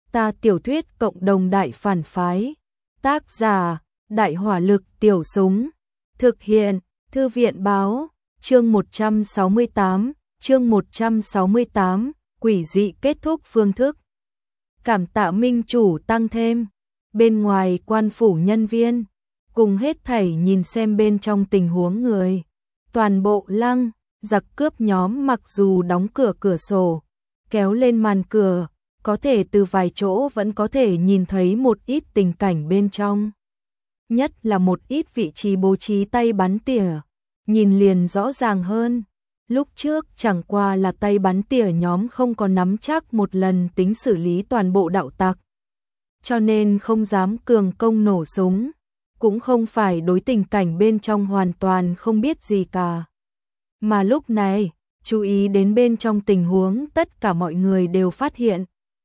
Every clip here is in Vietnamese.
Ta tiểu thuyết cộng đồng đại phản phái. Tác giả, Đại hỏa lực tiểu súng. Thực hiện, Thư viện báo, chương 168, quỷ dị kết thúc phương thức. Cảm tạ minh chủ tăng thêm. Bên ngoài quan phủ nhân viên, cùng hết thảy nhìn xem bên trong tình huống người. Toàn bộ lăng, giặc cướp nhóm mặc dù đóng cửa cửa sổ, kéo lên màn cửa, có thể từ vài chỗ vẫn có thể nhìn thấy một ít tình cảnh bên trong. Nhất là một ít vị trí bố trí tay bắn tỉa, nhìn liền rõ ràng hơn. Lúc trước chẳng qua là tay bắn tỉa nhóm không có nắm chắc một lần tính xử lý toàn bộ đạo tặc, cho nên không dám cường công nổ súng, cũng không phải đối tình cảnh bên trong hoàn toàn không biết gì cả. Mà lúc này, chú ý đến bên trong tình huống tất cả mọi người đều phát hiện.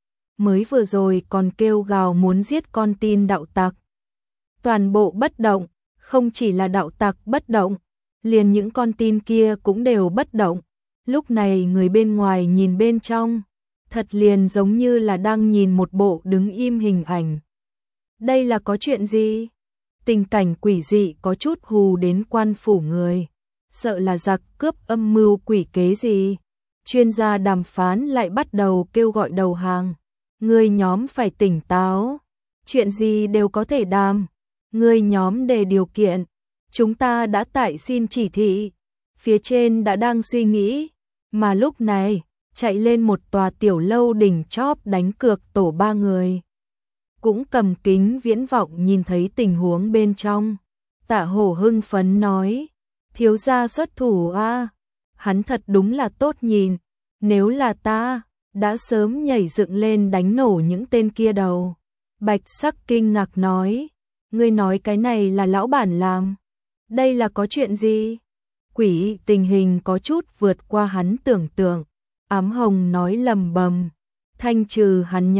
Mới vừa rồi còn kêu gào muốn giết con tin đạo tặc. Toàn bộ bất động, không chỉ là đạo tặc bất động, liền những con tin kia cũng đều bất động. Lúc này người bên ngoài nhìn bên trong, thật liền giống như là đang nhìn một bộ đứng im hình ảnh. Đây là có chuyện gì? Tình cảnh quỷ dị có chút hù đến quan phủ người. Sợ là giặc cướp âm mưu quỷ kế gì? Chuyên gia đàm phán lại bắt đầu kêu gọi đầu hàng. Người nhóm phải tỉnh táo. Chuyện gì đều có thể đàm. Người nhóm đề điều kiện. Chúng ta đã tại xin chỉ thị. Phía trên đã đang suy nghĩ. Mà lúc này, chạy lên một tòa tiểu lâu đỉnh chóp đánh cược tổ 3 người. Cũng cầm kính viễn vọng nhìn thấy tình huống bên trong. Tạ Hổ hưng phấn nói. Thiếu gia xuất thủ a, hắn thật đúng là tốt nhìn. Nếu là ta, đã sớm nhảy dựng lên đánh nổ những tên kia đầu. Bạch Sắc kinh ngạc nói. Ngươi nói cái này là lão bản làm. Đây là có chuyện gì? Quỷ tình hình có chút vượt qua hắn tưởng tượng. Ám Hồng nói lầm bầm. Thanh trừ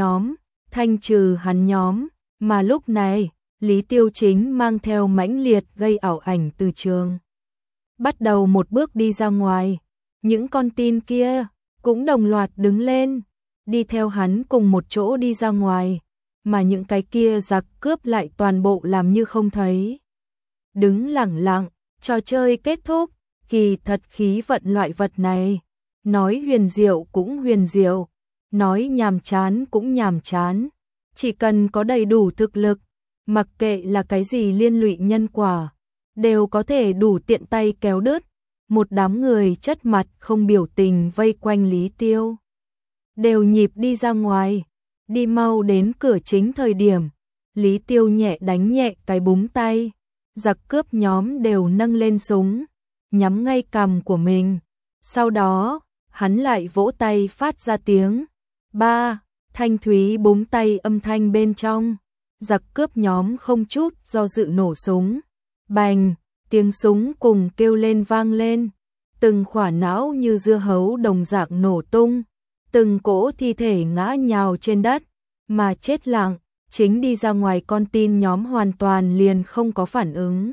hắn nhóm. Mà lúc này, Lý Tiêu Chính mang theo mãnh liệt gây ảo ảnh từ trường. Bắt đầu một bước đi ra ngoài. Những con tin kia cũng đồng loạt đứng lên, đi theo hắn cùng một chỗ đi ra ngoài. Mà những cái kia giặc cướp lại toàn bộ làm như không thấy. Đứng lẳng lặng, trò chơi kết thúc. Kỳ thật khí vận loại vật này, nói huyền diệu cũng huyền diệu, nói nhàm chán cũng nhàm chán. Chỉ cần có đầy đủ thực lực, mặc kệ là cái gì liên lụy nhân quả, đều có thể đủ tiện tay kéo đứt. Một đám người chất mặt không biểu tình vây quanh Lý Tiêu, đều nhịp đi ra ngoài. Đi mau đến cửa chính thời điểm, Lý Tiêu nhẹ đánh nhẹ cái búng tay. Giặc cướp nhóm đều nâng lên súng, nhắm ngay cằm của mình. Sau đó, hắn lại vỗ tay phát ra tiếng. Ba, thanh thúy búng tay âm thanh bên trong. Giặc cướp nhóm không chút do dự nổ súng. Bành, tiếng súng cùng kêu lên vang lên. Từng khỏa não như dưa hấu đồng dạng nổ tung. Từng cỗ thi thể ngã nhào trên đất, mà chết lặng. Chính đi ra ngoài con tin nhóm hoàn toàn liền không có phản ứng.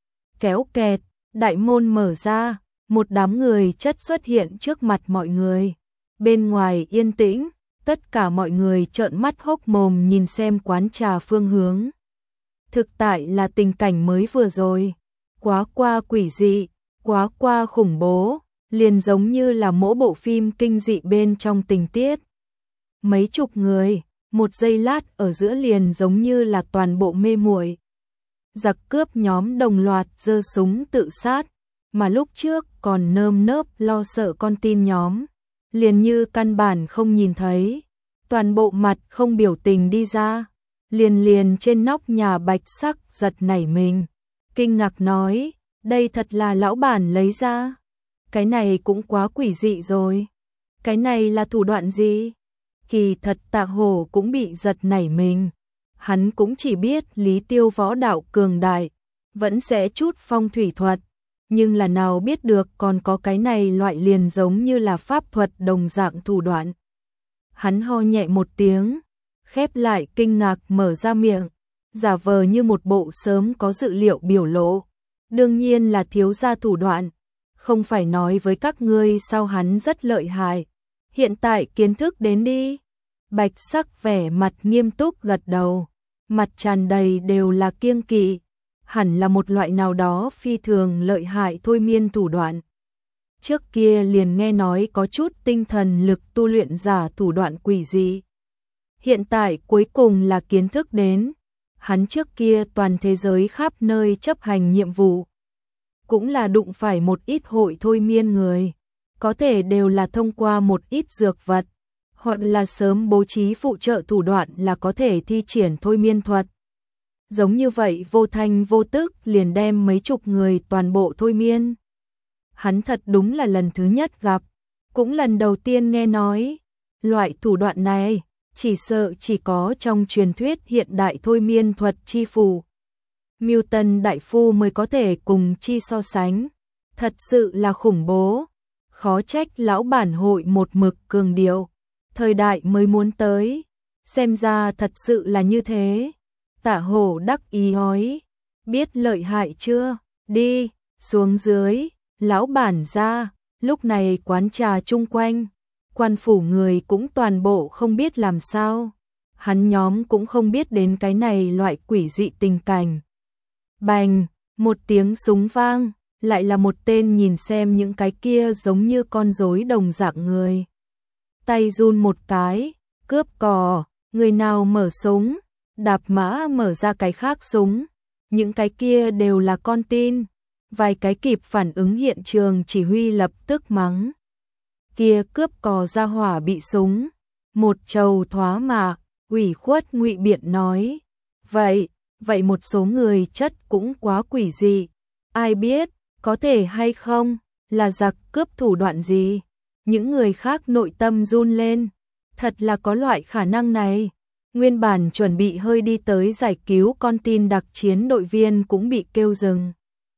Kéo kẹt, đại môn mở ra, một đám người chất xuất hiện trước mặt mọi người. Bên ngoài yên tĩnh, tất cả mọi người trợn mắt hốc mồm nhìn xem quán trà phương hướng. Thực tại là tình cảnh mới vừa rồi, quá qua quỷ dị, quá qua khủng bố, liền giống như là mỗi bộ phim kinh dị bên trong tình tiết. Mấy chục người, một giây lát ở giữa liền giống như là toàn bộ mê muội. Giặc cướp nhóm đồng loạt giơ súng tự sát, mà lúc trước còn nơm nớp lo sợ con tin nhóm, liền như căn bản không nhìn thấy, toàn bộ mặt không biểu tình đi ra, liền trên nóc nhà Bạch Sắc giật nảy mình, kinh ngạc nói, đây thật là lão bản lấy ra, cái này cũng quá quỷ dị rồi, cái này là thủ đoạn gì? Kỳ thật Tạ Hổ cũng bị giật nảy mình. Hắn cũng chỉ biết Lý Tiêu võ đạo cường đại, vẫn sẽ chút phong thủy thuật, nhưng là nào biết được còn có cái này loại liền giống như là pháp thuật đồng dạng thủ đoạn. Hắn ho nhẹ một tiếng, khép lại kinh ngạc mở ra miệng, giả vờ như một bộ sớm có dự liệu biểu lộ. Đương nhiên là thiếu gia thủ đoạn, không phải nói với các ngươi sao hắn rất lợi hại. Hiện tại kiến thức đến đi. Bạch Sắc vẻ mặt nghiêm túc gật đầu, mặt tràn đầy đều là kiêng kỵ, hẳn là một loại nào đó phi thường lợi hại thôi miên thủ đoạn. Trước kia liền nghe nói có chút tinh thần lực tu luyện giả thủ đoạn quỷ dị. Hiện tại cuối cùng là kiến thức đến, hắn trước kia toàn thế giới khắp nơi chấp hành nhiệm vụ. Cũng là đụng phải một ít hội thôi miên người, có thể đều là thông qua một ít dược vật, hoặc là sớm bố trí phụ trợ thủ đoạn là có thể thi triển thôi miên thuật. Giống như vậy vô thanh vô tức liền đem mấy chục người toàn bộ thôi miên. Hắn thật đúng là lần thứ nhất gặp, cũng lần đầu tiên nghe nói. Loại thủ đoạn này, chỉ sợ chỉ có trong truyền thuyết hiện đại thôi miên thuật chi phù. Milton đại phu mới có thể cùng chi so sánh. Thật sự là khủng bố. Khó trách lão bản hội một mực cường điệu. Thời đại mới muốn tới. Xem ra thật sự là như thế. Tạ Hổ đắc ý nói. Biết lợi hại chưa? Đi, xuống dưới. Lão bản ra. Lúc này quán trà chung quanh, quan phủ người cũng toàn bộ không biết làm sao. Hắn nhóm cũng không biết đến cái này loại quỷ dị tình cảnh. Bành, một tiếng súng vang, lại là một tên nhìn xem những cái kia giống như con rối đồng dạng người. Tay run một cái, cướp cò, người nào mở súng, đạp mã mở ra cái khác súng. Những cái kia đều là con tin. Vài cái kịp phản ứng hiện trường chỉ huy lập tức mắng. Kia cướp cò ra hỏa bị súng. Một trầu thoá mạ, ủy khuất ngụy biện nói. Vậy một số người chất cũng quá quỷ dị. Ai biết, có thể hay không, là giặc cướp thủ đoạn gì? Những người khác nội tâm run lên. Thật là có loại khả năng này. Nguyên bản chuẩn bị hơi đi tới giải cứu con tin đặc chiến đội viên cũng bị kêu dừng.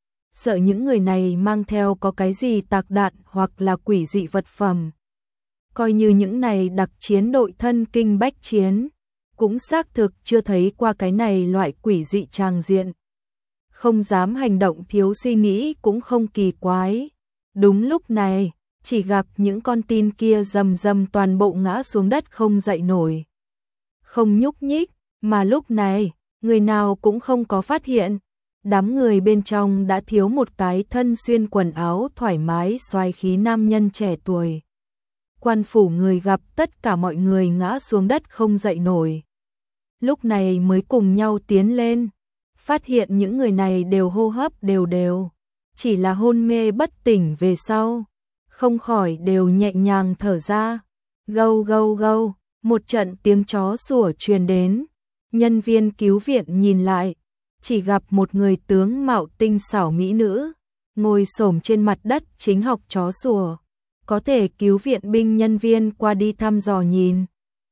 Sợ những người này mang theo có cái gì tạc đạn hoặc là quỷ dị vật phẩm. Coi như những này đặc chiến đội thân kinh bách chiến, cũng xác thực chưa thấy qua cái này loại quỷ dị tràng diện. Không dám hành động thiếu suy nghĩ cũng không kỳ quái. Đúng lúc này, chỉ gặp những con tin kia rầm rầm toàn bộ ngã xuống đất không dậy nổi. Không nhúc nhích, mà lúc này, người nào cũng không có phát hiện. Đám người bên trong đã thiếu một cái thân xuyên quần áo thoải mái xoài khí nam nhân trẻ tuổi. Quan phủ người gặp tất cả mọi người ngã xuống đất không dậy nổi. Lúc này mới cùng nhau tiến lên, phát hiện những người này đều hô hấp đều, chỉ là hôn mê bất tỉnh về sau, không khỏi đều nhẹ nhàng thở ra. Gâu gâu gâu, một trận tiếng chó sủa truyền đến, nhân viên cứu viện nhìn lại. Chỉ gặp một người tướng mạo tinh xảo mỹ nữ, ngồi xổm trên mặt đất chính học chó sủa. Có thể cứu viện binh nhân viên qua đi thăm dò nhìn.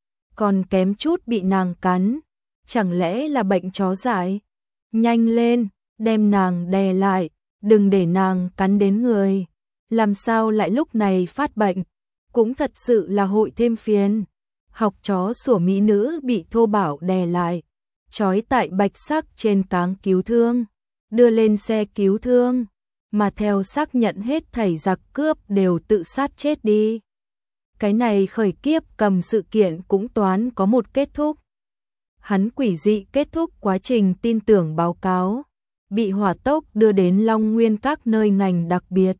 Còn kém chút bị nàng cắn, chẳng lẽ là bệnh chó dại? Nhanh lên, đem nàng đè lại, đừng để nàng cắn đến người. Làm sao lại lúc này phát bệnh? Cũng thật sự là hội thêm phiền. Học chó sủa mỹ nữ bị thô bạo đè lại. Trói tại Bạch Sắc trên cáng cứu thương, đưa lên xe cứu thương, mà theo xác nhận hết thảy giặc cướp đều tự sát chết đi. Cái này khởi kiếp cầm sự kiện cũng toán có một kết thúc. Hắn quỷ dị kết thúc quá trình tin tưởng báo cáo, bị hỏa tốc đưa đến Long Nguyên các nơi ngành đặc biệt.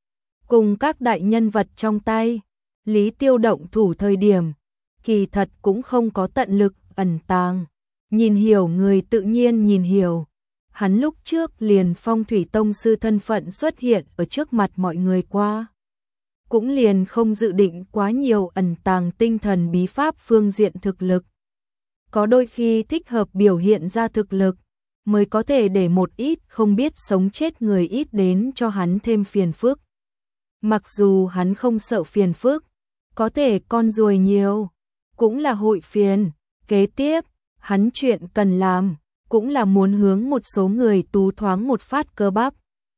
Cùng các đại nhân vật trong tay, Lý Tiêu động thủ thời điểm, kỳ thật cũng không có tận lực ẩn tàng. Nhìn hiểu người tự nhiên nhìn hiểu. Hắn lúc trước liền Phong thủy tông sư thân phận xuất hiện ở trước mặt mọi người qua. Cũng liền không dự định quá nhiều ẩn tàng tinh thần bí pháp phương diện thực lực. Có đôi khi thích hợp biểu hiện ra thực lực, mới có thể để một ít không biết sống chết người ít đến cho hắn thêm phiền phức. Mặc dù hắn không sợ phiền phức, có thể con ruồi nhiều, cũng là hội phiền. Kế tiếp, hắn chuyện cần làm, cũng là muốn hướng một số người tú thoáng một phát cơ bắp.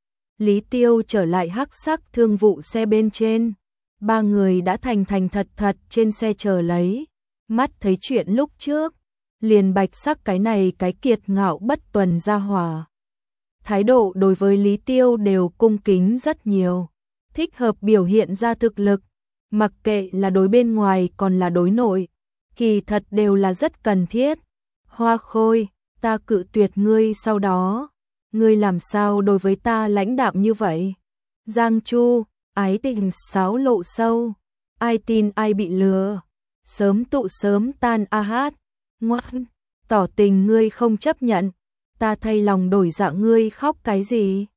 Lý Tiêu trở lại hắc sắc thương vụ xe bên trên. Ba người đã thành thật trên xe chờ lấy. Mắt thấy chuyện lúc trước, liền Bạch Sắc cái này cái kiệt ngạo bất tuần ra hỏa. Thái độ đối với Lý Tiêu đều cung kính rất nhiều. Thích hợp biểu hiện ra thực lực, mặc kệ là đối bên ngoài còn là đối nội. kỳ thật đều là rất cần thiết. Hoa Khôi, ta cự tuyệt ngươi sau đó, ngươi làm sao đối với ta lãnh đạm như vậy? Giang Chu, ái tình xáo lộ sâu, ai tin ai bị lừa, sớm tụ sớm tan a hát, ngoan, tỏ tình ngươi không chấp nhận, ta thay lòng đổi dạ ngươi khóc cái gì?